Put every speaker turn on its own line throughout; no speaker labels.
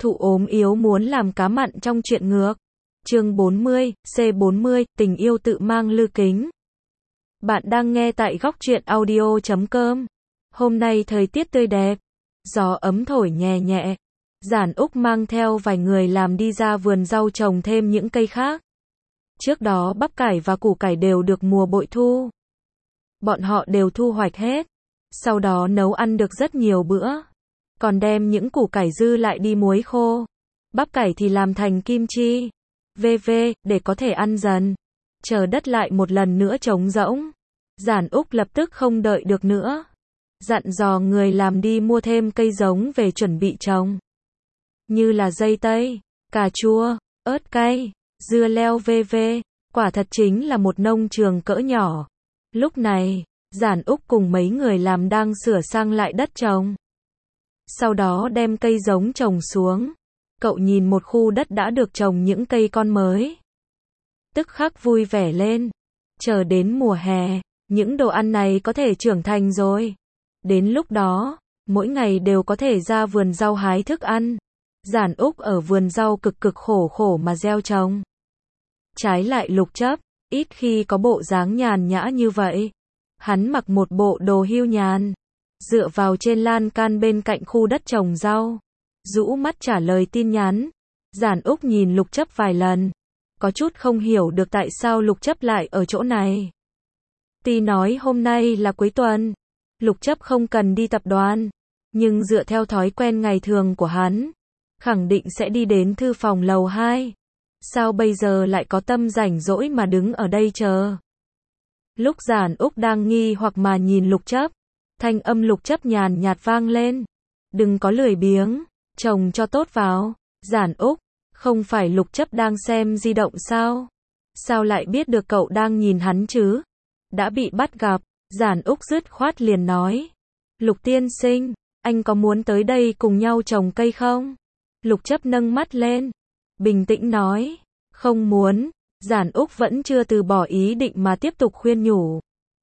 Thụ ốm yếu muốn làm cá mặn trong chuyện ngược. Chương 40, C40, tình yêu tự mang lư kính. Bạn đang nghe tại góc truyện audio.com. Hôm nay thời tiết tươi đẹp, gió ấm thổi nhẹ nhẹ. Giản Úc mang theo vài người làm đi ra vườn rau trồng thêm những cây khác. Trước đó bắp cải và củ cải đều được mùa bội thu. Bọn họ đều thu hoạch hết. Sau đó nấu ăn được rất nhiều bữa. Còn đem những củ cải dư lại đi muối khô. Bắp cải thì làm thành kim chi. Để có thể ăn dần. Chờ đất lại một lần nữa trống rỗng. Giản Úc lập tức không đợi được nữa. Dặn dò người làm đi mua thêm cây giống về chuẩn bị trồng. Như là dây tây, cà chua, ớt cay, dưa leo quả thật chính là một nông trường cỡ nhỏ. Lúc này, Giản Úc cùng mấy người làm đang sửa sang lại đất trồng. Sau đó đem cây giống trồng xuống. Cậu nhìn một khu đất đã được trồng những cây con mới. Tức khắc vui vẻ lên. Chờ đến mùa hè, những đồ ăn này có thể trưởng thành rồi. Đến lúc đó, mỗi ngày đều có thể ra vườn rau hái thức ăn. Giản Úc ở vườn rau cực khổ mà gieo trồng. Trái lại Lục Chấp, ít khi có bộ dáng nhàn nhã như vậy. Hắn mặc một bộ đồ hưu nhàn, dựa vào trên lan can bên cạnh khu đất trồng rau, rũ mắt trả lời tin nhắn. Giản Úc nhìn Lục Chấp vài lần, có chút không hiểu được tại sao Lục Chấp lại ở chỗ này. Tuy nói hôm nay là cuối tuần, Lục Chấp không cần đi tập đoàn, nhưng dựa theo thói quen ngày thường của hắn, khẳng định sẽ đi đến thư phòng lầu 2. Sao bây giờ lại có tâm rảnh rỗi mà đứng ở đây chờ? Lúc Giản Úc đang nghi hoặc mà nhìn Lục Chấp, thanh âm Lục Chấp nhàn nhạt vang lên. Đừng có lười biếng, trồng cho tốt vào. Giản Úc, không phải Lục Chấp đang xem di động sao? Sao lại biết được cậu đang nhìn hắn chứ? Đã bị bắt gặp, Giản Úc dứt khoát liền nói. Lục tiên sinh, anh có muốn tới đây cùng nhau trồng cây không? Lục Chấp nâng mắt lên, bình tĩnh nói. Không muốn. Giản Úc vẫn chưa từ bỏ ý định mà tiếp tục khuyên nhủ.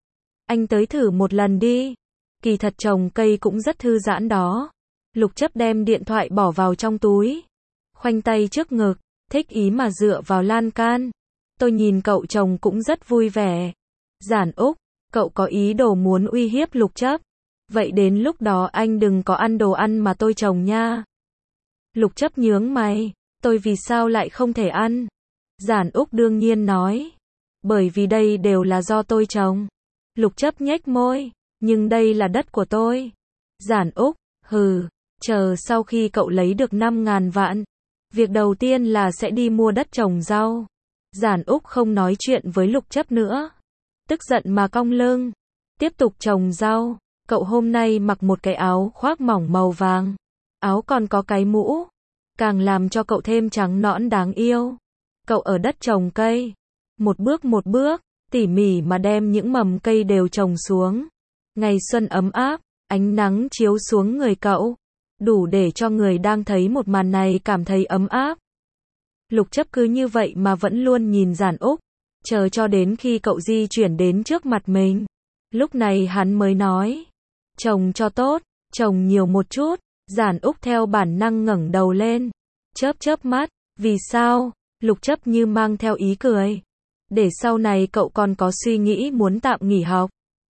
Anh tới thử một lần đi. Kỳ thật trồng cây cũng rất thư giãn đó. Lục Chấp đem điện thoại bỏ vào trong túi, khoanh tay trước ngực, thích ý mà dựa vào lan can. Tôi nhìn cậu trồng cũng rất vui vẻ. Giản Úc, cậu có ý đồ muốn uy hiếp Lục Chấp. Vậy đến lúc đó anh đừng có ăn đồ ăn mà tôi trồng nha. Lục Chấp nhướng mày, tôi vì sao lại không thể ăn? Giản Úc đương nhiên nói. Bởi vì đây đều là do tôi trồng. Lục Chấp nhếch môi, nhưng đây là đất của tôi. Giản Úc, chờ sau khi cậu lấy được 5.000 vạn. Việc đầu tiên là sẽ đi mua đất trồng rau. Giản Úc không nói chuyện với Lục Chấp nữa. Tức giận mà cong lưng. Tiếp tục trồng rau. Cậu hôm nay mặc một cái áo khoác mỏng màu vàng. Áo còn có cái mũ. Càng làm cho cậu thêm trắng nõn đáng yêu. Cậu ở đất trồng cây. Một bước, tỉ mỉ mà đem những mầm cây đều trồng xuống. Ngày xuân ấm áp, ánh nắng chiếu xuống người cậu. Đủ để cho người đang thấy một màn này cảm thấy ấm áp. Lục Chấp cứ như vậy mà vẫn luôn nhìn Giản Úc. Chờ cho đến khi cậu di chuyển đến trước mặt mình. Lúc này hắn mới nói. Trồng cho tốt, trồng nhiều một chút. Giản Úc theo bản năng ngẩng đầu lên. Chớp mắt, vì sao? Lục Chấp như mang theo ý cười. Để sau này cậu còn có suy nghĩ muốn tạm nghỉ học.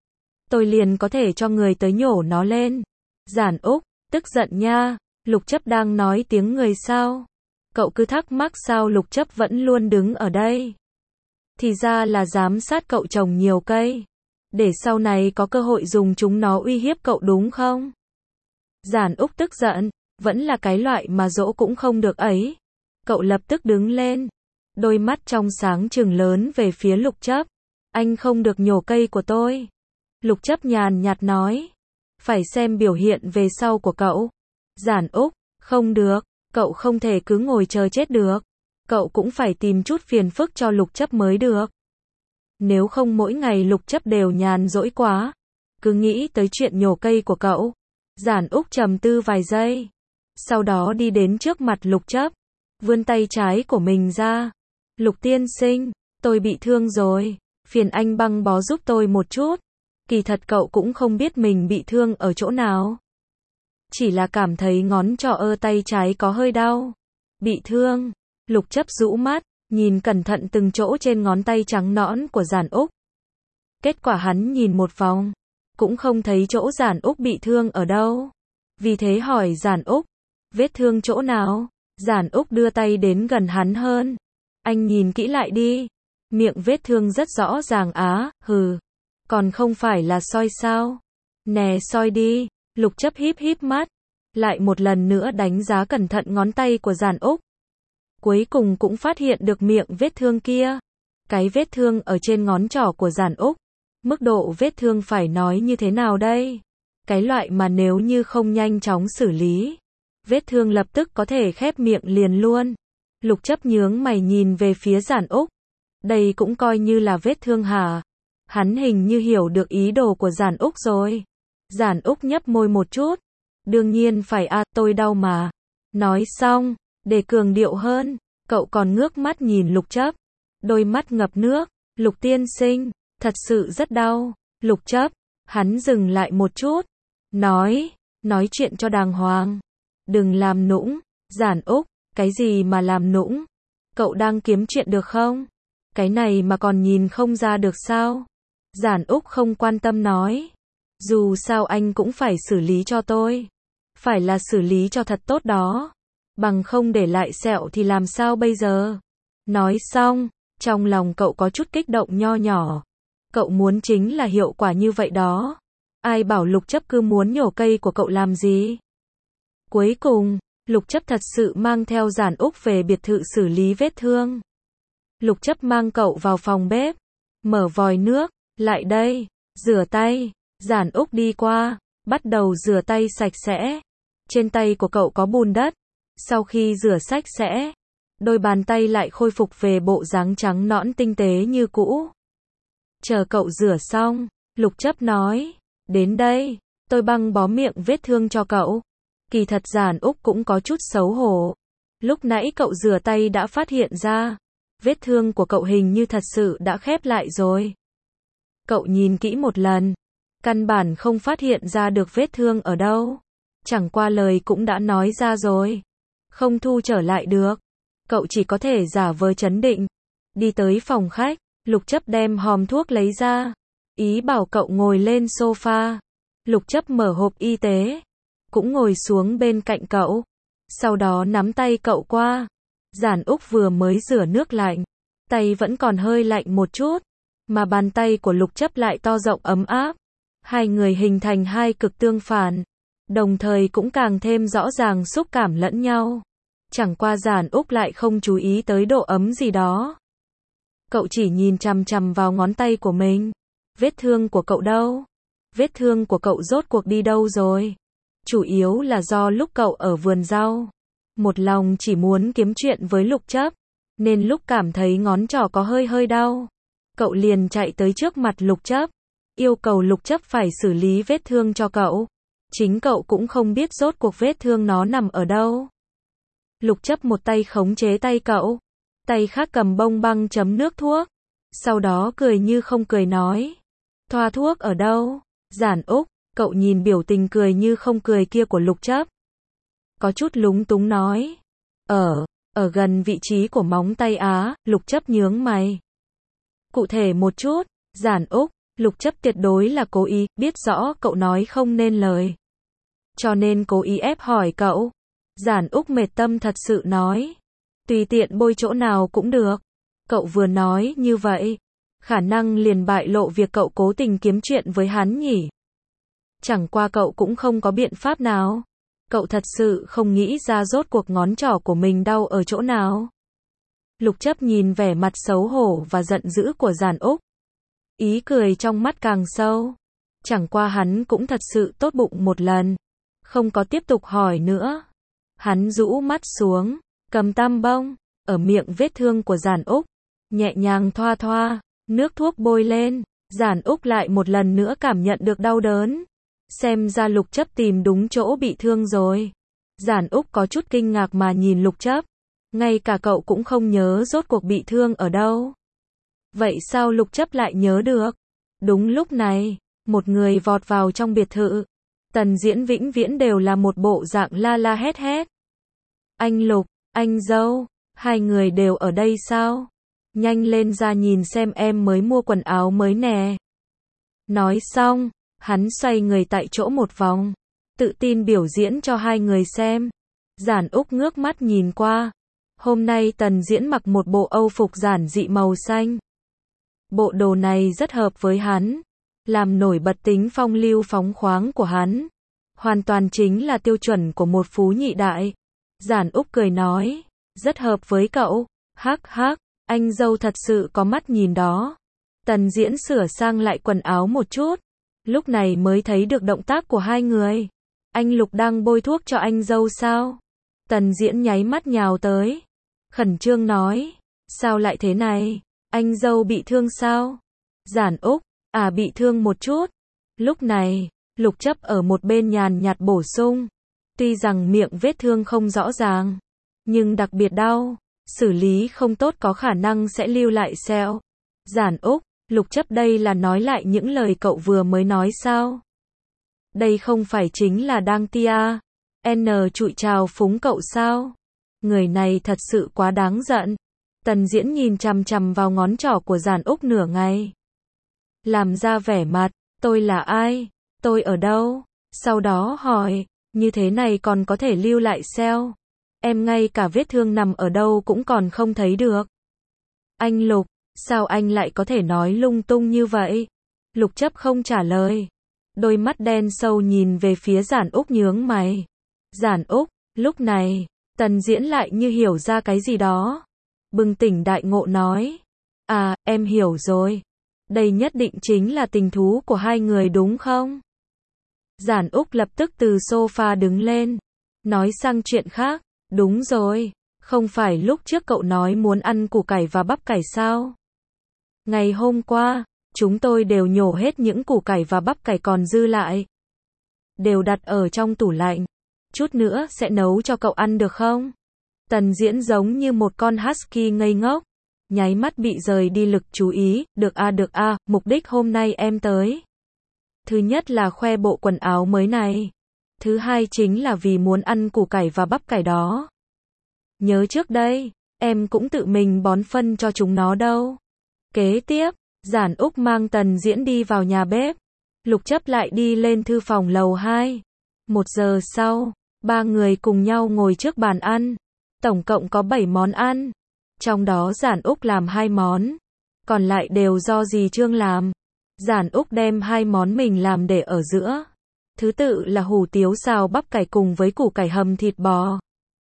Tôi liền có thể cho người tới nhổ nó lên. Giản Úc, tức giận nha. Lục Chấp đang nói tiếng người sao? Cậu cứ thắc mắc sao Lục Chấp vẫn luôn đứng ở đây. Thì ra là giám sát cậu trồng nhiều cây. Để sau này có cơ hội dùng chúng nó uy hiếp cậu đúng không? Giản Úc tức giận, vẫn là cái loại mà dỗ cũng không được ấy. Cậu lập tức đứng lên. Đôi mắt trong sáng trừng lớn về phía Lục Chấp. Anh không được nhổ cây của tôi. Lục Chấp nhàn nhạt nói. Phải xem biểu hiện về sau của cậu. Giản Úc, không được. Cậu không thể cứ ngồi chờ chết được. Cậu cũng phải tìm chút phiền phức cho Lục Chấp mới được. Nếu không mỗi ngày Lục Chấp đều nhàn rỗi quá. Cứ nghĩ tới chuyện nhổ cây của cậu. Giản Úc trầm tư vài giây. Sau đó đi đến trước mặt Lục Chấp. Vươn tay trái của mình ra. Lục tiên sinh, tôi bị thương rồi. Phiền anh băng bó giúp tôi một chút. Kỳ thật cậu cũng không biết mình bị thương ở chỗ nào. chỉ là cảm thấy ngón trỏ tay trái có hơi đau. Bị thương. Lục Chấp rũ mắt, nhìn cẩn thận từng chỗ trên ngón tay trắng nõn của Giản Úc. Kết quả hắn nhìn một vòng, cũng không thấy chỗ Giản Úc bị thương ở đâu. Vì thế hỏi Giản Úc, vết thương chỗ nào? Giản Úc đưa tay đến gần hắn hơn. Anh nhìn kỹ lại đi. Miệng vết thương rất rõ ràng á, hừ. Còn không phải là soi sao? Nè soi đi. Lục Chấp híp híp mắt. Lại một lần nữa đánh giá cẩn thận ngón tay của Giản Úc. Cuối cùng cũng phát hiện được miệng vết thương kia. Cái vết thương ở trên ngón trỏ của Giản Úc. Mức độ vết thương phải nói như thế nào đây? Cái loại mà nếu như không nhanh chóng xử lý, vết thương lập tức có thể khép miệng liền luôn. Lục Chấp nhướng mày nhìn về phía Giản Úc. Đây cũng coi như là vết thương hả? Hắn hình như hiểu được ý đồ của Giản Úc rồi. Giản Úc nhấp môi một chút. Đương nhiên phải tôi đau mà. Nói xong, để cường điệu hơn, cậu còn ngước mắt nhìn Lục Chấp. Đôi mắt ngập nước. Lục tiên sinh, thật sự rất đau. Lục Chấp, hắn dừng lại một chút. Nói chuyện cho đàng hoàng. Đừng làm nũng. Giản Úc, cái gì mà làm nũng? Cậu đang kiếm chuyện được không? Cái này mà còn nhìn không ra được sao? Giản Úc không quan tâm nói. Dù sao anh cũng phải xử lý cho tôi. Phải là xử lý cho thật tốt đó. Bằng không để lại sẹo thì làm sao bây giờ? Nói xong, trong lòng cậu có chút kích động nho nhỏ. Cậu muốn chính là hiệu quả như vậy đó. Ai bảo Lục Chấp cứ muốn nhổ cây của cậu làm gì? Cuối cùng, Lục Chấp thật sự mang theo Giản Úc về biệt thự xử lý vết thương. Lục Chấp mang cậu vào phòng bếp, mở vòi nước, lại đây, rửa tay. Giản Úc đi qua, bắt đầu rửa tay sạch sẽ. Trên tay của cậu có bùn đất. Sau khi rửa sạch sẽ, đôi bàn tay lại khôi phục về bộ dáng trắng nõn tinh tế như cũ. Chờ cậu rửa xong, Lục Chấp nói, đến đây, tôi băng bó miệng vết thương cho cậu. Kỳ thật Giản Úc cũng có chút xấu hổ. Lúc nãy cậu rửa tay đã phát hiện ra, vết thương của cậu hình như thật sự đã khép lại rồi. Cậu nhìn kỹ một lần, căn bản không phát hiện ra được vết thương ở đâu. Chẳng qua lời cũng đã nói ra rồi. Không thu trở lại được. Cậu chỉ có thể giả vờ trấn định. Đi tới phòng khách, Lục Chấp đem hòm thuốc lấy ra. Ý bảo cậu ngồi lên sofa. Lục Chấp mở hộp y tế. Cũng ngồi xuống bên cạnh cậu. Sau đó nắm tay cậu qua. Giản Úc vừa mới rửa nước lạnh. Tay vẫn còn hơi lạnh một chút. Mà bàn tay của Lục Chấp lại to rộng ấm áp. Hai người hình thành hai cực tương phản. Đồng thời cũng càng thêm rõ ràng xúc cảm lẫn nhau. Chẳng qua Giản Úc lại không chú ý tới độ ấm gì đó. Cậu chỉ nhìn chằm chằm vào ngón tay của mình. Vết thương của cậu đâu? Vết thương của cậu rốt cuộc đi đâu rồi? Chủ yếu là do lúc cậu ở vườn rau, một lòng chỉ muốn kiếm chuyện với Lục Chấp, nên lúc cảm thấy ngón trỏ có hơi đau, cậu liền chạy tới trước mặt Lục Chấp, yêu cầu Lục Chấp phải xử lý vết thương cho cậu. Chính cậu cũng không biết rốt cuộc vết thương nó nằm ở đâu. Lục Chấp một tay khống chế tay cậu, tay khác cầm bông băng chấm nước thuốc, sau đó cười như không cười nói, thoa thuốc ở đâu? Giản Úc, cậu nhìn biểu tình cười như không cười kia của Lục Chấp, có chút lúng túng nói, ở gần vị trí của móng tay á. Lục Chấp nhướng mày. Cụ thể một chút. Giản Úc, Lục Chấp tuyệt đối là cố ý, biết rõ cậu nói không nên lời, cho nên cố ý ép hỏi cậu. Giản Úc mệt tâm thật sự nói, tùy tiện bôi chỗ nào cũng được. Cậu vừa nói như vậy, khả năng liền bại lộ việc cậu cố tình kiếm chuyện với hắn nhỉ. Chẳng qua cậu cũng không có biện pháp nào. Cậu thật sự không nghĩ ra rốt cuộc ngón trỏ của mình đau ở chỗ nào. Lục Chấp nhìn vẻ mặt xấu hổ và giận dữ của Giản Úc. Ý cười trong mắt càng sâu. Chẳng qua hắn cũng thật sự tốt bụng một lần, không có tiếp tục hỏi nữa. Hắn rũ mắt xuống, cầm tăm bông, ở miệng vết thương của Giản Úc, nhẹ nhàng thoa thoa, nước thuốc bôi lên. Giản Úc lại một lần nữa cảm nhận được đau đớn. Xem ra Lục Chấp tìm đúng chỗ bị thương rồi. Giản Úc có chút kinh ngạc mà nhìn Lục Chấp. Ngay cả cậu cũng không nhớ rốt cuộc bị thương ở đâu. Vậy sao Lục Chấp lại nhớ được? Đúng lúc này, một người vọt vào trong biệt thự. Tần Diễn vĩnh viễn đều là một bộ dạng la la hét hét. Anh Lục, anh dâu, hai người đều ở đây sao? Nhanh lên ra nhìn xem em mới mua quần áo mới nè. Nói xong, hắn xoay người tại chỗ một vòng, tự tin biểu diễn cho hai người xem. Giản Úc ngước mắt nhìn qua. Hôm nay Tần Diễn mặc một bộ Âu phục giản dị màu xanh. Bộ đồ này rất hợp với hắn, làm nổi bật tính phong lưu phóng khoáng của hắn. Hoàn toàn chính là tiêu chuẩn của một phú nhị đại. Giản Úc cười nói, rất hợp với cậu, hắc hắc, anh dâu thật sự có mắt nhìn đó. Tần Diễn sửa sang lại quần áo một chút, lúc này mới thấy được động tác của hai người. Anh Lục đang bôi thuốc cho anh dâu sao? Tần Diễn nháy mắt nhào tới, khẩn trương nói, sao lại thế này? Anh dâu bị thương sao? Giản Úc, bị thương một chút. Lúc này, Lục Chấp ở một bên nhàn nhạt bổ sung, tuy rằng miệng vết thương không rõ ràng, nhưng đặc biệt đau, xử lý không tốt có khả năng sẽ lưu lại sẹo. Giản Úc, Lục Chấp đây là nói lại những lời cậu vừa mới nói sao? Đây không phải chính là đang tia N trụi trào phúng cậu sao? Người này thật sự quá đáng giận. Tần Diễn nhìn chằm chằm vào ngón trỏ của Giản Úc nửa ngày. Làm ra vẻ mặt, tôi là ai? Tôi ở đâu? Sau đó hỏi, như thế này còn có thể lưu lại sẹo? Em ngay cả vết thương nằm ở đâu cũng còn không thấy được. Anh Lục, sao anh lại có thể nói lung tung như vậy? Lục Chấp không trả lời. Đôi mắt đen sâu nhìn về phía Giản Úc nhướng mày. Giản Úc, lúc này, Tần Diễn lại như hiểu ra cái gì đó. Bừng tỉnh đại ngộ nói. Em hiểu rồi. Đây nhất định chính là tình thú của hai người đúng không? Giản Úc lập tức từ sofa đứng lên. Nói sang chuyện khác. Đúng rồi. Không phải lúc trước cậu nói muốn ăn củ cải và bắp cải sao? Ngày hôm qua, chúng tôi đều nhổ hết những củ cải và bắp cải còn dư lại. Đều đặt ở trong tủ lạnh. Chút nữa sẽ nấu cho cậu ăn được không? Tần Diễn giống như một con husky ngây ngốc. Nháy mắt bị rời đi lực chú ý. Được mục đích hôm nay em tới. Thứ nhất là khoe bộ quần áo mới này. Thứ hai chính là vì muốn ăn củ cải và bắp cải đó. Nhớ trước đây, em cũng tự mình bón phân cho chúng nó đâu. Kế tiếp, Giản Úc mang Tần Diễn đi vào nhà bếp. Lục Chấp lại đi lên thư phòng lầu 2. 1 giờ sau, ba người cùng nhau ngồi trước bàn ăn. Tổng cộng có 7 món ăn. Trong đó Giản Úc làm 2 món. Còn lại đều do dì Trương làm. Giản Úc đem 2 món mình làm để ở giữa. Thứ tự là hủ tiếu xào bắp cải cùng với củ cải hầm thịt bò.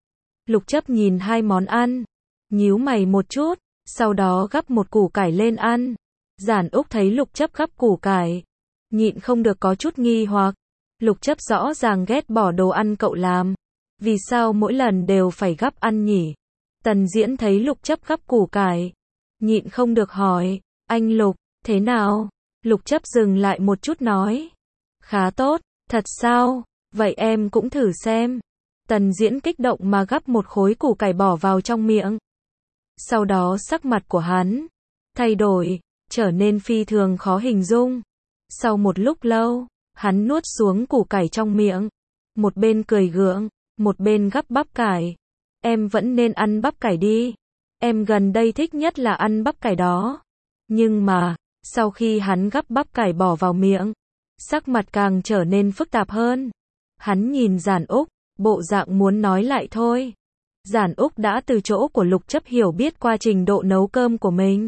Lục Chấp nhìn 2 món ăn, nhíu mày một chút, sau đó gắp một củ cải lên ăn. Giản Úc thấy Lục Chấp gắp củ cải, nhịn không được có chút nghi hoặc. Lục Chấp rõ ràng ghét bỏ đồ ăn cậu làm. Vì sao mỗi lần đều phải gắp ăn nhỉ? Tần Diễn thấy Lục Chấp gắp củ cải, nhịn không được hỏi, anh Lục, thế nào? Lục Chấp dừng lại một chút nói, khá tốt, thật sao? Vậy em cũng thử xem. Tần Diễn kích động mà gắp một khối củ cải bỏ vào trong miệng. Sau đó sắc mặt của hắn thay đổi, trở nên phi thường khó hình dung. Sau một lúc lâu, hắn nuốt xuống củ cải trong miệng, một bên cười gượng, một bên gắp bắp cải. Em vẫn nên ăn bắp cải đi. Em gần đây thích nhất là ăn bắp cải đó. Nhưng mà, sau khi hắn gắp bắp cải bỏ vào miệng, sắc mặt càng trở nên phức tạp hơn. Hắn nhìn Giản Úc, bộ dạng muốn nói lại thôi. Giản Úc đã từ chỗ của Lục Chấp hiểu biết qua trình độ nấu cơm của mình.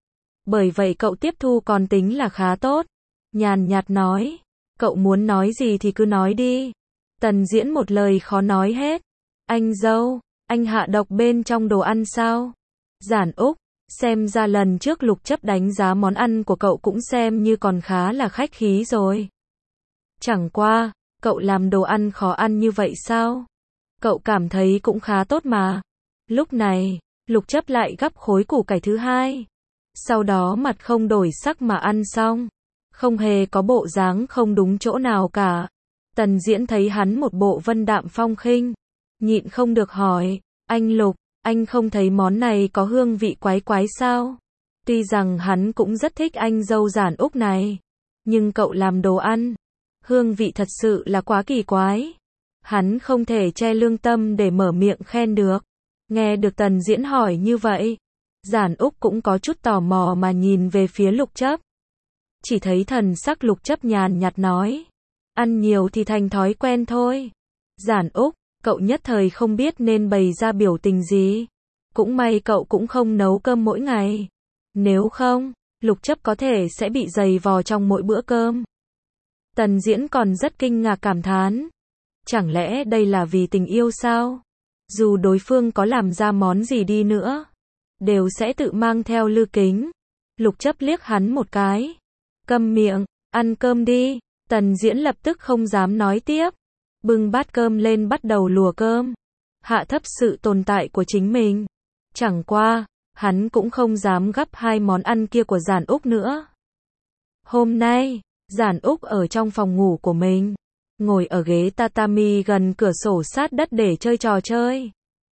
Bởi vậy cậu tiếp thu còn tính là khá tốt. Nhàn nhạt nói, cậu muốn nói gì thì cứ nói đi. Tần Diễn một lời khó nói hết. Anh dâu, anh hạ độc bên trong đồ ăn sao? Giản Úc, xem ra lần trước Lục Chấp đánh giá món ăn của cậu cũng xem như còn khá là khách khí rồi. Chẳng qua, cậu làm đồ ăn khó ăn như vậy sao? Cậu cảm thấy cũng khá tốt mà. Lúc này, Lục Chấp lại gắp khối củ cải thứ hai. Sau đó mặt không đổi sắc mà ăn xong. Không hề có bộ dáng không đúng chỗ nào cả. Tần Diễn thấy hắn một bộ vân đạm phong khinh. Nhịn không được hỏi, anh Lục, anh không thấy món này có hương vị quái quái sao? Tuy rằng hắn cũng rất thích anh dâu Giản Úc này. Nhưng cậu làm đồ ăn hương vị thật sự là quá kỳ quái. Hắn không thể che lương tâm để mở miệng khen được. Nghe được Tần Diễn hỏi như vậy, Giản Úc cũng có chút tò mò mà nhìn về phía Lục Chấp. Chỉ thấy thần sắc Lục Chấp nhàn nhạt nói, ăn nhiều thì thành thói quen thôi. Giản Úc, cậu nhất thời không biết nên bày ra biểu tình gì. Cũng may cậu cũng không nấu cơm mỗi ngày. Nếu không, Lục Chấp có thể sẽ bị dày vò trong mỗi bữa cơm. Tần Diễn còn rất kinh ngạc cảm thán. Chẳng lẽ đây là vì tình yêu sao? Dù đối phương có làm ra món gì đi nữa, đều sẽ tự mang theo lư kính. Lục Chấp liếc hắn một cái. Câm miệng, ăn cơm đi. Tần Diễn lập tức không dám nói tiếp. Bưng bát cơm lên bắt đầu lùa cơm. Hạ thấp sự tồn tại của chính mình. Chẳng qua, hắn cũng không dám gắp hai món ăn kia của Giản Úc nữa. Hôm nay, Giản Úc ở trong phòng ngủ của mình, ngồi ở ghế tatami gần cửa sổ sát đất để chơi trò chơi.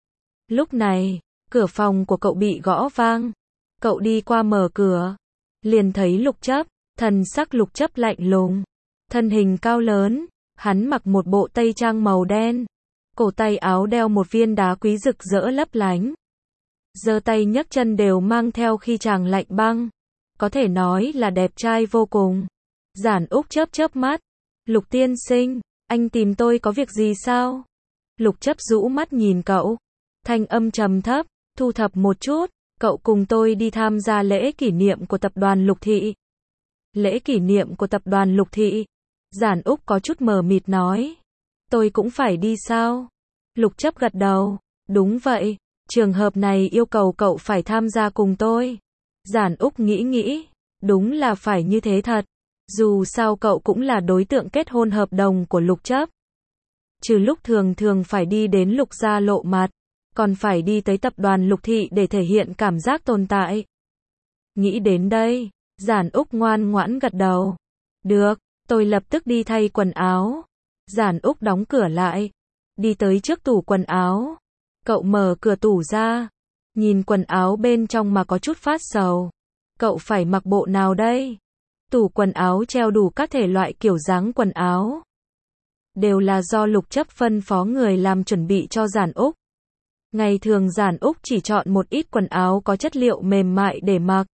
Lúc này, cửa phòng của cậu bị gõ vang. Cậu đi qua mở cửa, liền thấy Lục Chấp, thần sắc Lục Chấp lạnh lùng, thân hình cao lớn, hắn mặc một bộ tây trang màu đen, cổ tay áo đeo một viên đá quý rực rỡ lấp lánh. Giơ tay nhấc chân đều mang theo khí chàng lạnh băng, có thể nói là đẹp trai vô cùng. Giản Úc chớp chớp mắt, Lục tiên sinh, anh tìm tôi có việc gì sao? Lục Chấp rũ mắt nhìn cậu, thanh âm trầm thấp, thu thập một chút, cậu cùng tôi đi tham gia lễ kỷ niệm của tập đoàn Lục Thị. Lễ kỷ niệm của tập đoàn Lục Thị? Giản Úc có chút mờ mịt nói. Tôi cũng phải đi sao? Lục Chấp gật đầu, đúng vậy, trường hợp này yêu cầu cậu phải tham gia cùng tôi. Giản Úc nghĩ, đúng là phải như thế thật. Dù sao cậu cũng là đối tượng kết hôn hợp đồng của Lục Chấp. Trừ lúc thường phải đi đến Lục gia lộ mặt, còn phải đi tới tập đoàn Lục Thị để thể hiện cảm giác tồn tại. Nghĩ đến đây, Giản Úc ngoan ngoãn gật đầu. Được, tôi lập tức đi thay quần áo. Giản Úc đóng cửa lại, đi tới trước tủ quần áo. Cậu mở cửa tủ ra, nhìn quần áo bên trong mà có chút phát sầu. Cậu phải mặc bộ nào đây? Tủ quần áo treo đủ các thể loại kiểu dáng quần áo. Đều là do Lục Chấp phân phó người làm chuẩn bị cho Giản Úc. Ngày thường Giản Úc chỉ chọn một ít quần áo có chất liệu mềm mại để mặc.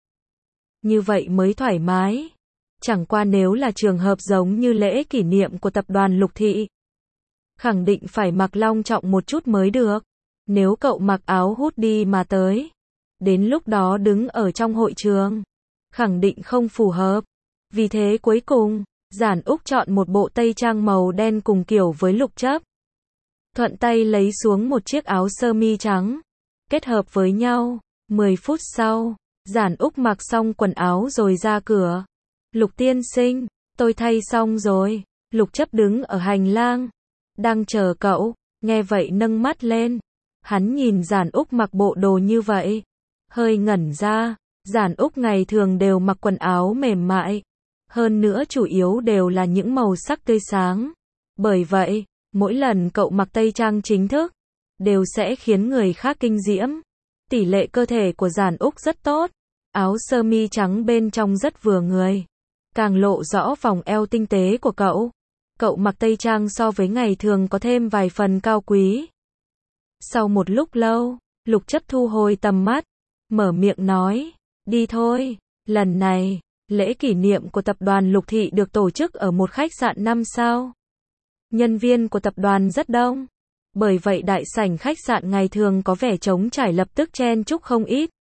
Như vậy mới thoải mái. Chẳng qua nếu là trường hợp giống như lễ kỷ niệm của tập đoàn Lục Thị, khẳng định phải mặc long trọng một chút mới được. Nếu cậu mặc áo hoodie mà tới, đến lúc đó đứng ở trong hội trường, khẳng định không phù hợp. Vì thế cuối cùng, Giản Úc chọn một bộ tây trang màu đen cùng kiểu với Lục Chấp. Thuận tay lấy xuống một chiếc áo sơ mi trắng, kết hợp với nhau. 10 phút sau, Giản Úc mặc xong quần áo rồi ra cửa. Lục tiên sinh, tôi thay xong rồi. Lục Chấp đứng ở hành lang, đang chờ cậu. Nghe vậy nâng mắt lên. Hắn nhìn Giản Úc mặc bộ đồ như vậy, hơi ngẩn ra. Giản Úc ngày thường đều mặc quần áo mềm mại, hơn nữa chủ yếu đều là những màu sắc tươi sáng. Bởi vậy, mỗi lần cậu mặc tây trang chính thức, đều sẽ khiến người khác kinh diễm. Tỷ lệ cơ thể của Giản Úc rất tốt, áo sơ mi trắng bên trong rất vừa người, càng lộ rõ vòng eo tinh tế của cậu. Cậu mặc tây trang so với ngày thường có thêm vài phần cao quý. Sau một lúc lâu, Lục Chấp thu hồi tầm mắt, mở miệng nói, đi thôi, lần này, lễ kỷ niệm của tập đoàn Lục Thị được tổ chức ở một khách sạn 5 sao. Nhân viên của tập đoàn rất đông, bởi vậy đại sảnh khách sạn ngày thường có vẻ trống trải lập tức chen chúc không ít.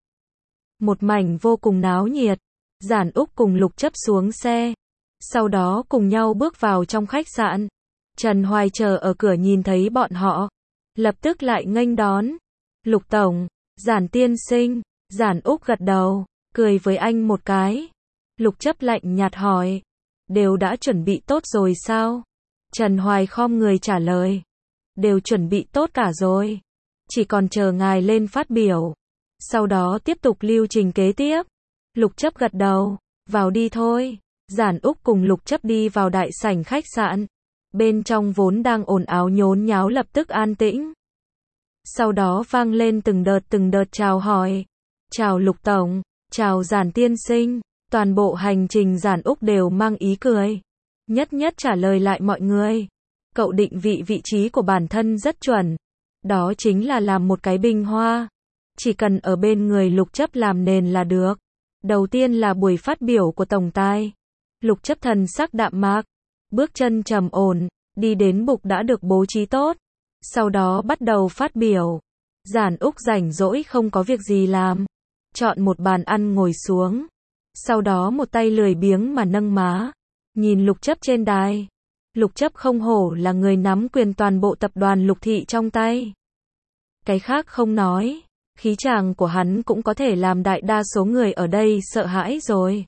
Một mảnh vô cùng náo nhiệt. Giản Úc cùng Lục Chấp xuống xe, sau đó cùng nhau bước vào trong khách sạn. Trần Hoài chờ ở cửa nhìn thấy bọn họ, lập tức lại nghênh đón. Lục tổng, Giản tiên sinh. Giản Úc gật đầu, cười với anh một cái. Lục Chấp lạnh nhạt hỏi, đều đã chuẩn bị tốt rồi sao? Trần Hoài khom người trả lời, đều chuẩn bị tốt cả rồi, chỉ còn chờ ngài lên phát biểu, sau đó tiếp tục lưu trình kế tiếp. Lục Chấp gật đầu, vào đi thôi. Giản Úc cùng Lục Chấp đi vào đại sảnh khách sạn. Bên trong vốn đang ồn ào nhốn nháo lập tức an tĩnh. Sau đó vang lên từng đợt chào hỏi. Chào Lục tổng, chào Giản tiên sinh. Toàn bộ hành trình Giản Úc đều mang ý cười. nhất nhất trả lời lại mọi người. Cậu định vị vị trí của bản thân rất chuẩn. Đó chính là làm một cái bình hoa. Chỉ cần ở bên người Lục Chấp làm nền là được. Đầu tiên là buổi phát biểu của tổng tài. Lục Chấp thần sắc đạm mạc, bước chân trầm ổn, đi đến bục đã được bố trí tốt. Sau đó bắt đầu phát biểu. Giản Úc rảnh rỗi không có việc gì làm. Chọn một bàn ăn ngồi xuống. Sau đó một tay lười biếng mà nâng má. Nhìn Lục Chấp trên đài. Lục Chấp không hổ là người nắm quyền toàn bộ tập đoàn Lục Thị trong tay. Cái khác không nói. Khí chàng của hắn cũng có thể làm đại đa số người ở đây sợ hãi rồi.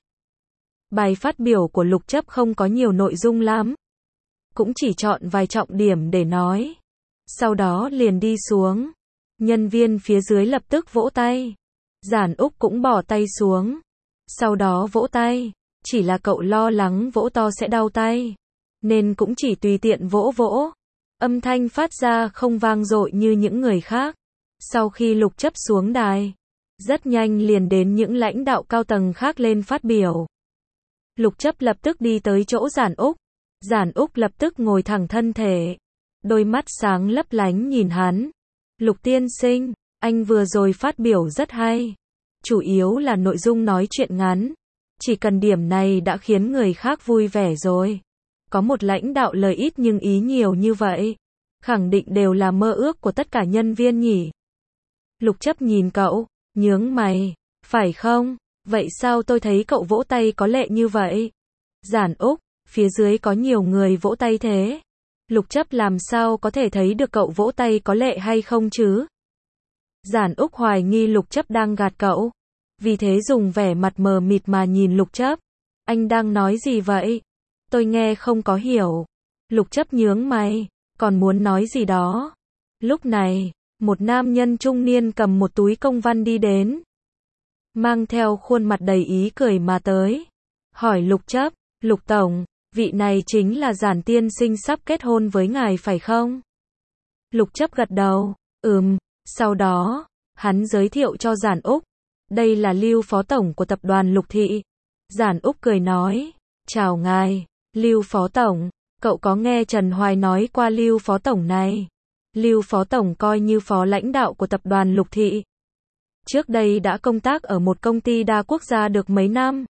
Bài phát biểu của Lục Chấp không có nhiều nội dung lắm. Cũng chỉ chọn vài trọng điểm để nói. Sau đó liền đi xuống. Nhân viên phía dưới lập tức vỗ tay. Giản Úc cũng bỏ tay xuống. Sau đó vỗ tay. Chỉ là cậu lo lắng vỗ to sẽ đau tay. Nên cũng chỉ tùy tiện vỗ vỗ. Âm thanh phát ra không vang dội như những người khác. Sau khi Lục Chấp xuống đài, rất nhanh liền đến những lãnh đạo cao tầng khác lên phát biểu. Lục Chấp lập tức đi tới chỗ Giản Úc. Giản Úc lập tức ngồi thẳng thân thể. Đôi mắt sáng lấp lánh nhìn hắn. Lục tiên sinh, anh vừa rồi phát biểu rất hay. Chủ yếu là nội dung nói chuyện ngắn. Chỉ cần điểm này đã khiến người khác vui vẻ rồi. Có một lãnh đạo lời ít nhưng ý nhiều như vậy. Khẳng định đều là mơ ước của tất cả nhân viên nhỉ. Lục Chấp nhìn cậu, nhướng mày. Phải không? Vậy sao tôi thấy cậu vỗ tay có lệ như vậy? Giản Úc, phía dưới có nhiều người vỗ tay thế. Lục Chấp làm sao có thể thấy được cậu vỗ tay có lệ hay không chứ? Giản Úc hoài nghi Lục Chấp đang gạt cậu. Vì thế dùng vẻ mặt mờ mịt mà nhìn Lục Chấp. Anh đang nói gì vậy? Tôi nghe không có hiểu. Lục Chấp nhướng mày, còn muốn nói gì đó. Lúc này, một nam nhân trung niên cầm một túi công văn đi đến. Mang theo khuôn mặt đầy ý cười mà tới. Hỏi Lục Chấp, Lục Tổng, vị này chính là Giản tiên sinh sắp kết hôn với ngài phải không? Lục Chấp gật đầu, sau đó, hắn giới thiệu cho Giản Úc. Đây là Lưu Phó Tổng của tập đoàn Lục Thị. Giản Úc cười nói, chào ngài, Lưu Phó Tổng, cậu có nghe Trần Hoài nói qua Lưu Phó Tổng này? Lưu Phó Tổng coi như phó lãnh đạo của tập đoàn Lục Thị. Trước đây đã công tác ở một công ty đa quốc gia được mấy năm.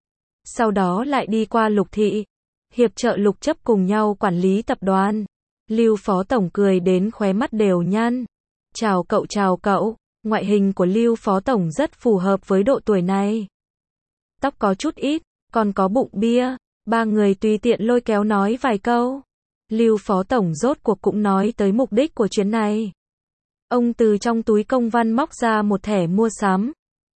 Sau đó lại đi qua Lục Thị, hiệp trợ Lục Chấp cùng nhau quản lý tập đoàn. Lưu Phó Tổng cười đến khóe mắt đều nhăn. Chào cậu, ngoại hình của Lưu Phó Tổng rất phù hợp với độ tuổi này. Tóc có chút ít, còn có bụng bia. Ba người tùy tiện lôi kéo nói vài câu. Lưu Phó Tổng rốt cuộc cũng nói tới mục đích của chuyến này. Ông từ trong túi công văn móc ra một thẻ mua sắm.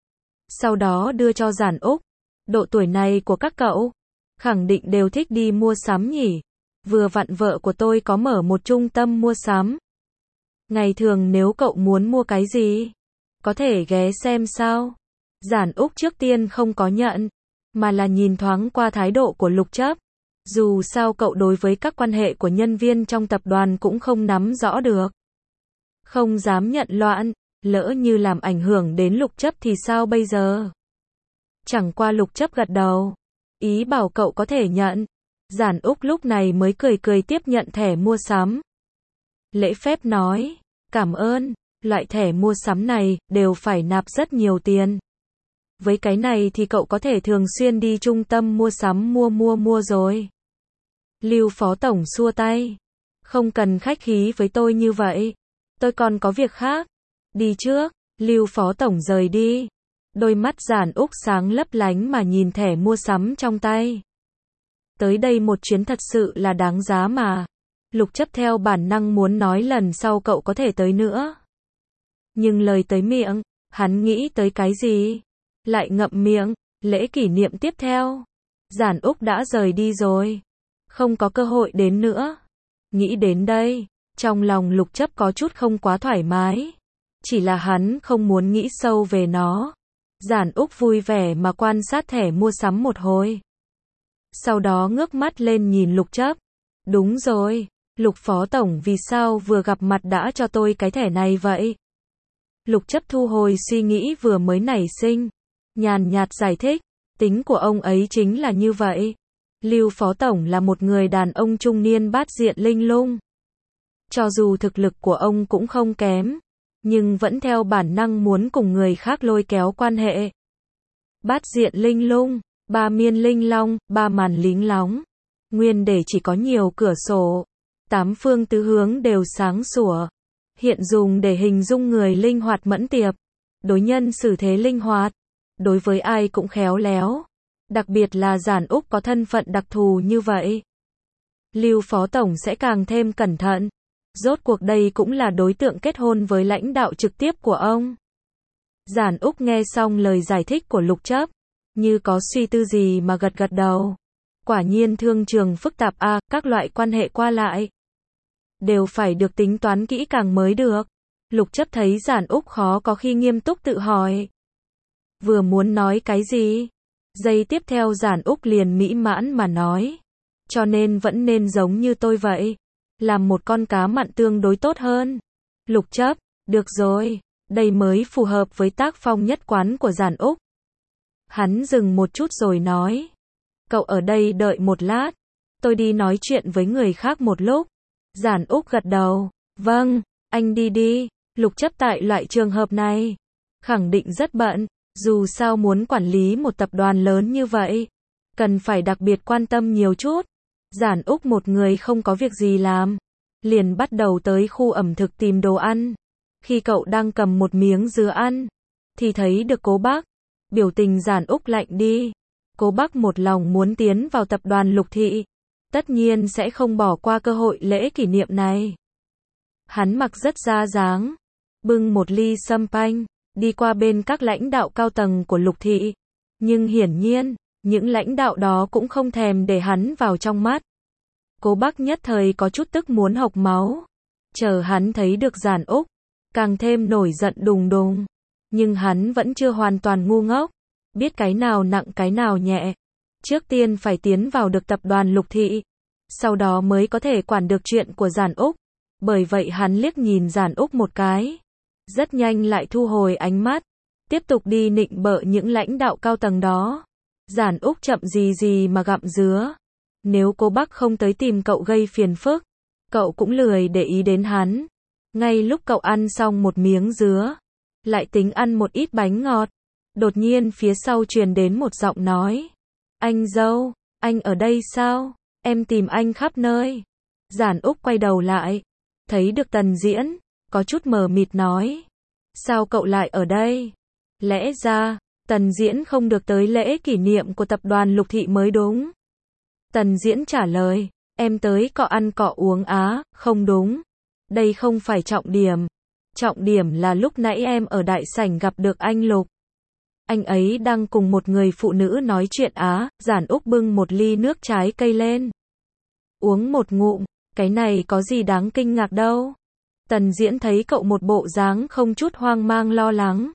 Sau đó đưa cho Giản Úc. Độ tuổi này của các cậu, khẳng định đều thích đi mua sắm nhỉ. Vừa vặn vợ của tôi có mở một trung tâm mua sắm. Ngày thường nếu cậu muốn mua cái gì, có thể ghé xem sao. Giản Úc trước tiên không có nhận, mà là nhìn thoáng qua thái độ của Lục Chấp. Dù sao cậu đối với các quan hệ của nhân viên trong tập đoàn cũng không nắm rõ được. Không dám nhận loạn, lỡ như làm ảnh hưởng đến Lục Chấp thì sao bây giờ? Chẳng qua Lục Chấp gật đầu, ý bảo cậu có thể nhận. Giản Úc lúc này mới cười cười tiếp nhận thẻ mua sắm. Lễ phép nói, cảm ơn, loại thẻ mua sắm này đều phải nạp rất nhiều tiền. Với cái này thì cậu có thể thường xuyên đi trung tâm mua sắm mua rồi. Lưu Phó Tổng xua tay. Không cần khách khí với tôi như vậy. Tôi còn có việc khác. Đi trước. Lưu Phó Tổng rời đi. Đôi mắt Giản Úc sáng lấp lánh mà nhìn thẻ mua sắm trong tay. Tới đây một chuyến thật sự là đáng giá mà. Lục Chấp theo bản năng muốn nói lần sau cậu có thể tới nữa. Nhưng lời tới miệng, hắn nghĩ tới cái gì? Lại ngậm miệng, lễ kỷ niệm tiếp theo. Giản Úc đã rời đi rồi. Không có cơ hội đến nữa. Nghĩ đến đây, trong lòng Lục Chấp có chút không quá thoải mái. Chỉ là hắn không muốn nghĩ sâu về nó. Giản Úc vui vẻ mà quan sát thẻ mua sắm một hồi. Sau đó ngước mắt lên nhìn Lục Chấp. Đúng rồi, Lục Phó Tổng vì sao vừa gặp mặt đã cho tôi cái thẻ này vậy? Lục Chấp thu hồi suy nghĩ vừa mới nảy sinh. Nhàn nhạt giải thích, tính của ông ấy chính là như vậy. Lưu Phó Tổng là một người đàn ông trung niên bát diện linh lung. Cho dù thực lực của ông cũng không kém, nhưng vẫn theo bản năng muốn cùng người khác lôi kéo quan hệ. Bát diện linh lung, ba miên linh long, ba màn lính lóng. Nguyên để chỉ có nhiều cửa sổ, tám phương tứ hướng đều sáng sủa. Hiện dùng để hình dung người linh hoạt mẫn tiệp, đối nhân xử thế linh hoạt, đối với ai cũng khéo léo. Đặc biệt là Giản Úc có thân phận đặc thù như vậy. Lưu Phó Tổng sẽ càng thêm cẩn thận. Rốt cuộc đây cũng là đối tượng kết hôn với lãnh đạo trực tiếp của ông. Giản Úc nghe xong lời giải thích của Lục Chấp, như có suy tư gì mà gật gật đầu. Quả nhiên thương trường phức tạp a, các loại quan hệ qua lại đều phải được tính toán kỹ càng mới được. Lục Chấp thấy Giản Úc khó có khi nghiêm túc tự hỏi. Vừa muốn nói cái gì? Giây tiếp theo Giản Úc liền mỹ mãn mà nói. Cho nên vẫn nên giống như tôi vậy. Làm một con cá mặn tương đối tốt hơn. Lục Chấp, được rồi. Đây mới phù hợp với tác phong nhất quán của Giản Úc. Hắn dừng một chút rồi nói. Cậu ở đây đợi một lát. Tôi đi nói chuyện với người khác một lúc. Giản Úc gật đầu. Vâng, anh đi đi. Lục Chấp tại loại trường hợp này khẳng định rất bận. Dù sao muốn quản lý một tập đoàn lớn như vậy, cần phải đặc biệt quan tâm nhiều chút. Giản Úc một người không có việc gì làm, liền bắt đầu tới khu ẩm thực tìm đồ ăn. Khi cậu đang cầm một miếng dứa ăn, thì thấy được Cố Bác. Biểu tình Giản Úc lạnh đi. Cố Bác một lòng muốn tiến vào tập đoàn Lục Thị, tất nhiên sẽ không bỏ qua cơ hội lễ kỷ niệm này. Hắn mặc rất ra dáng, bưng một ly sâm panh, đi qua bên các lãnh đạo cao tầng của Lục Thị. Nhưng hiển nhiên, những lãnh đạo đó cũng không thèm để hắn vào trong mắt. Cố Bác nhất thời có chút tức muốn hộc máu. Chờ hắn thấy được Giản Úc, càng thêm nổi giận đùng đùng. Nhưng hắn vẫn chưa hoàn toàn ngu ngốc, biết cái nào nặng cái nào nhẹ. Trước tiên phải tiến vào được tập đoàn Lục Thị, sau đó mới có thể quản được chuyện của Giản Úc. Bởi vậy hắn liếc nhìn Giản Úc một cái, rất nhanh lại thu hồi ánh mắt, tiếp tục đi nịnh bợ những lãnh đạo cao tầng đó. Giản Úc chậm gì gì mà gặm dứa. Nếu Cố Bác không tới tìm cậu gây phiền phức, cậu cũng lười để ý đến hắn. Ngay lúc cậu ăn xong một miếng dứa, lại tính ăn một ít bánh ngọt, đột nhiên phía sau truyền đến một giọng nói. Anh dâu, anh ở đây sao? Em tìm anh khắp nơi. Giản Úc quay đầu lại, thấy được Tần Diễn, có chút mờ mịt nói. Sao cậu lại ở đây? Lẽ ra, Tần Diễn không được tới lễ kỷ niệm của tập đoàn Lục Thị mới đúng. Tần Diễn trả lời, em tới cọ ăn cọ uống á, không đúng. Đây không phải trọng điểm. Trọng điểm là lúc nãy em ở đại sảnh gặp được anh Lục. Anh ấy đang cùng một người phụ nữ nói chuyện á. Giản Úc bưng một ly nước trái cây lên, uống một ngụm. Cái này có gì đáng kinh ngạc đâu. Tần Diễn thấy cậu một bộ dáng không chút hoang mang lo lắng,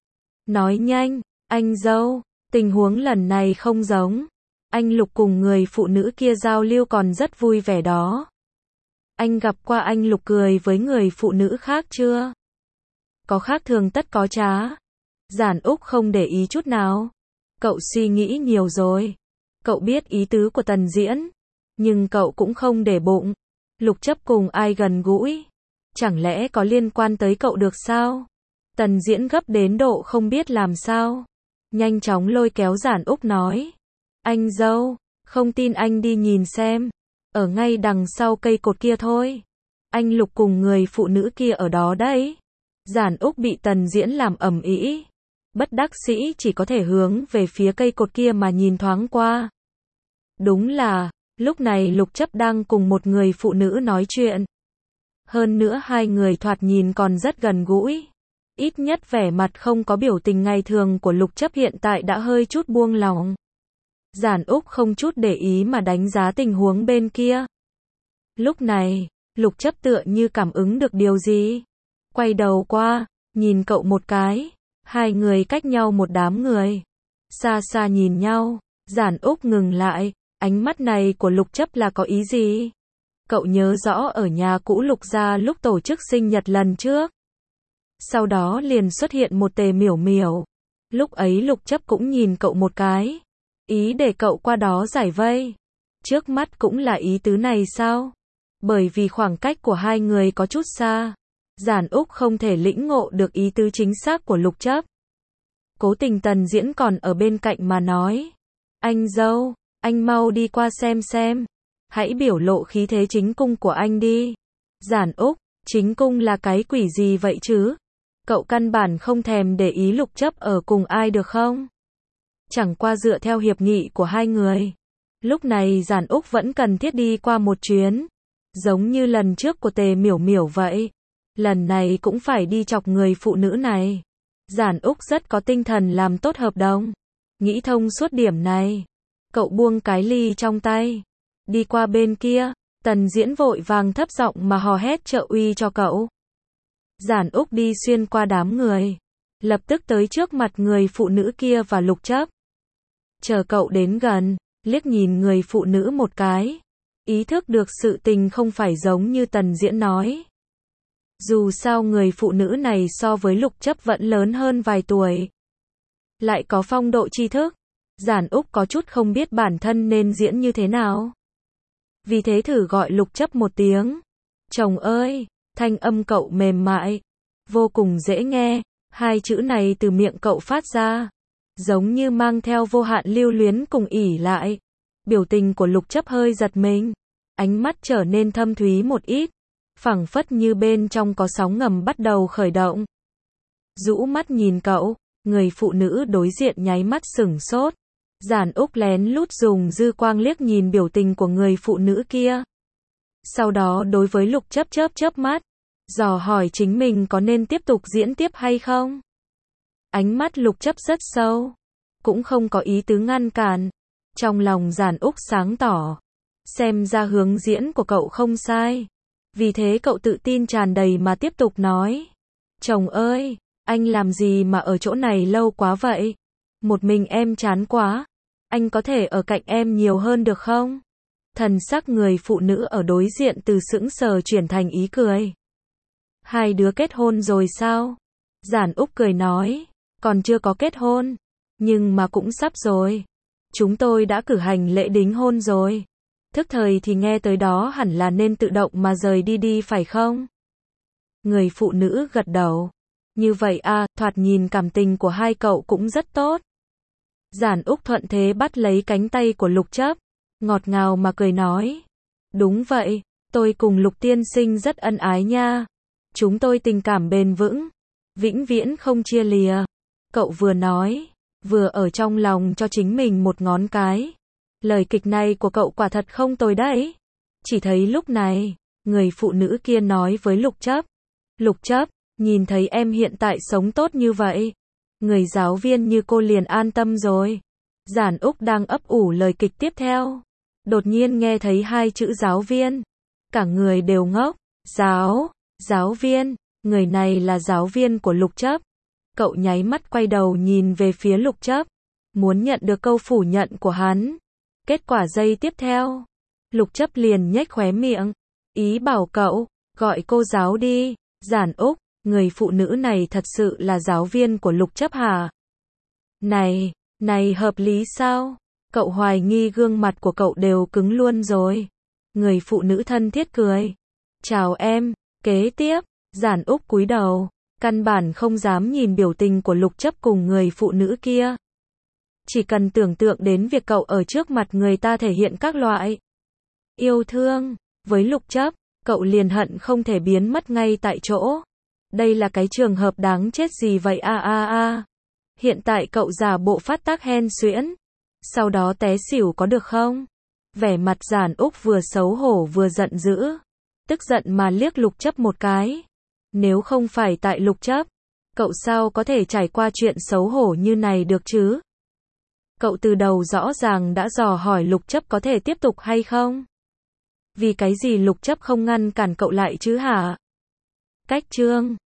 nói nhanh, anh dâu, tình huống lần này không giống. Anh Lục cùng người phụ nữ kia giao lưu còn rất vui vẻ đó. Anh gặp qua anh Lục cười với người phụ nữ khác chưa? Có khác thường tất có trá. Giản Úc không để ý chút nào. Cậu suy nghĩ nhiều rồi. Cậu biết ý tứ của Tần Diễn, nhưng cậu cũng không để bụng. Lục Chấp cùng ai gần gũi? Chẳng lẽ có liên quan tới cậu được sao? Tần Diễn gấp đến độ không biết làm sao. Nhanh chóng lôi kéo Giản Úc nói. Anh dâu, không tin anh đi nhìn xem. Ở ngay đằng sau cây cột kia thôi. Anh Lục cùng người phụ nữ kia ở đó đấy. Giản Úc bị Tần Diễn làm ầm ĩ, bất đắc dĩ chỉ có thể hướng về phía cây cột kia mà nhìn thoáng qua. Đúng là, lúc này Lục Chấp đang cùng một người phụ nữ nói chuyện. Hơn nữa hai người thoạt nhìn còn rất gần gũi. Ít nhất vẻ mặt không có biểu tình ngày thường của Lục Chấp hiện tại đã hơi chút buông lỏng. Giản Úc không chút để ý mà đánh giá tình huống bên kia. Lúc này, Lục Chấp tựa như cảm ứng được điều gì. Quay đầu qua, nhìn cậu một cái. Hai người cách nhau một đám người. Xa xa nhìn nhau, Giản Úc ngừng lại. Ánh mắt này của Lục Chấp là có ý gì? Cậu nhớ rõ ở nhà cũ Lục gia lúc tổ chức sinh nhật lần trước. Sau đó liền xuất hiện một Tề Miểu Miểu. Lúc ấy Lục Chấp cũng nhìn cậu một cái, ý để cậu qua đó giải vây. Trước mắt cũng là ý tứ này sao? Bởi vì khoảng cách của hai người có chút xa, Giản Úc không thể lĩnh ngộ được ý tứ chính xác của Lục Chấp. Cố Tình Tần Diễn còn ở bên cạnh mà nói. Anh dâu, anh mau đi qua xem. Hãy biểu lộ khí thế chính cung của anh đi. Giản Úc, chính cung là cái quỷ gì vậy chứ? Cậu căn bản không thèm để ý Lục Chấp ở cùng ai được không? Chẳng qua dựa theo hiệp nghị của hai người. Lúc này Giản Úc vẫn cần thiết đi qua một chuyến. Giống như lần trước của Tề Miểu Miểu vậy. Lần này cũng phải đi chọc người phụ nữ này. Giản Úc rất có tinh thần làm tốt hợp đồng. Nghĩ thông suốt điểm này. Cậu buông cái ly trong tay. Đi qua bên kia. Tần Diễn vội vàng thấp giọng mà hò hét trợ uy cho cậu. Giản Úc đi xuyên qua đám người. Lập tức tới trước mặt người phụ nữ kia và Lục Chấp. Chờ cậu đến gần, liếc nhìn người phụ nữ một cái. Ý thức được sự tình không phải giống như Tần Diễn nói. Dù sao người phụ nữ này so với Lục Chấp vẫn lớn hơn vài tuổi. Lại có phong độ tri thức. Giản Úc có chút không biết bản thân nên diễn như thế nào. Vì thế thử gọi Lục Chấp một tiếng. Chồng ơi, thanh âm cậu mềm mại. Vô cùng dễ nghe. Hai chữ này từ miệng cậu phát ra. Giống như mang theo vô hạn lưu luyến cùng ỉ lại. Biểu tình của Lục Chấp hơi giật mình. Ánh mắt trở nên thâm thúy một ít. Phảng phất như bên trong có sóng ngầm bắt đầu khởi động. Rũ mắt nhìn cậu, người phụ nữ đối diện nháy mắt sửng sốt. Giản Úc lén lút dùng dư quang liếc nhìn biểu tình của người phụ nữ kia. Sau đó đối với Lục Chấp chớp mắt, dò hỏi chính mình có nên tiếp tục diễn tiếp hay không. Ánh mắt Lục Chấp rất sâu, cũng không có ý tứ ngăn cản. Trong lòng Giản Úc sáng tỏ, xem ra hướng diễn của cậu không sai. Vì thế cậu tự tin tràn đầy mà tiếp tục nói. Chồng ơi, anh làm gì mà ở chỗ này lâu quá vậy? Một mình em chán quá. Anh có thể ở cạnh em nhiều hơn được không? Thần sắc người phụ nữ ở đối diện từ sững sờ chuyển thành ý cười. Hai đứa kết hôn rồi sao? Giản Úc cười nói. Còn chưa có kết hôn. Nhưng mà cũng sắp rồi. Chúng tôi đã cử hành lễ đính hôn rồi. Thức thời thì nghe tới đó hẳn là nên tự động mà rời đi phải không? Người phụ nữ gật đầu. Như vậy à, thoạt nhìn cảm tình của hai cậu cũng rất tốt. Giản Úc thuận thế bắt lấy cánh tay của Lục Chấp. Ngọt ngào mà cười nói. Đúng vậy, tôi cùng Lục tiên sinh rất ân ái nha. Chúng tôi tình cảm bền vững. Vĩnh viễn không chia lìa. Cậu vừa nói, vừa ở trong lòng cho chính mình một ngón cái. Lời kịch này của cậu quả thật không tồi đấy. Chỉ thấy lúc này, người phụ nữ kia nói với Lục Chấp. Lục Chấp, nhìn thấy em hiện tại sống tốt như vậy. Người giáo viên như cô liền an tâm rồi. Giản Úc đang ấp ủ lời kịch tiếp theo. Đột nhiên nghe thấy hai chữ giáo viên. Cả người đều ngốc. Giáo viên, người này là giáo viên của Lục Chấp. Cậu nháy mắt quay đầu nhìn về phía Lục Chấp. Muốn nhận được câu phủ nhận của hắn. Kết quả giây tiếp theo. Lục Chấp liền nhếch khóe miệng. Ý bảo cậu, gọi cô giáo đi. Giản Úc, người phụ nữ này thật sự là giáo viên của Lục Chấp hả? Này hợp lý sao? Cậu hoài nghi gương mặt của cậu đều cứng luôn rồi. Người phụ nữ thân thiết cười. Chào em, kế tiếp, Giản Úc cúi đầu. Căn bản không dám nhìn biểu tình của Lục Chấp cùng người phụ nữ kia. Chỉ cần tưởng tượng đến việc cậu ở trước mặt người ta thể hiện các loại yêu thương với Lục Chấp, cậu liền hận không thể biến mất ngay tại chỗ. Đây là cái trường hợp đáng chết gì vậy a. Hiện tại cậu giả bộ phát tác hen suyễn, sau đó té xỉu có được không? Vẻ mặt Giản Úc vừa xấu hổ vừa giận dữ, tức giận mà liếc Lục Chấp một cái. Nếu không phải tại Lục Chấp, cậu sao có thể trải qua chuyện xấu hổ như này được chứ? Cậu từ đầu rõ ràng đã dò hỏi Lục Chấp có thể tiếp tục hay không? Vì cái gì Lục Chấp không ngăn cản cậu lại chứ hả? Cách chương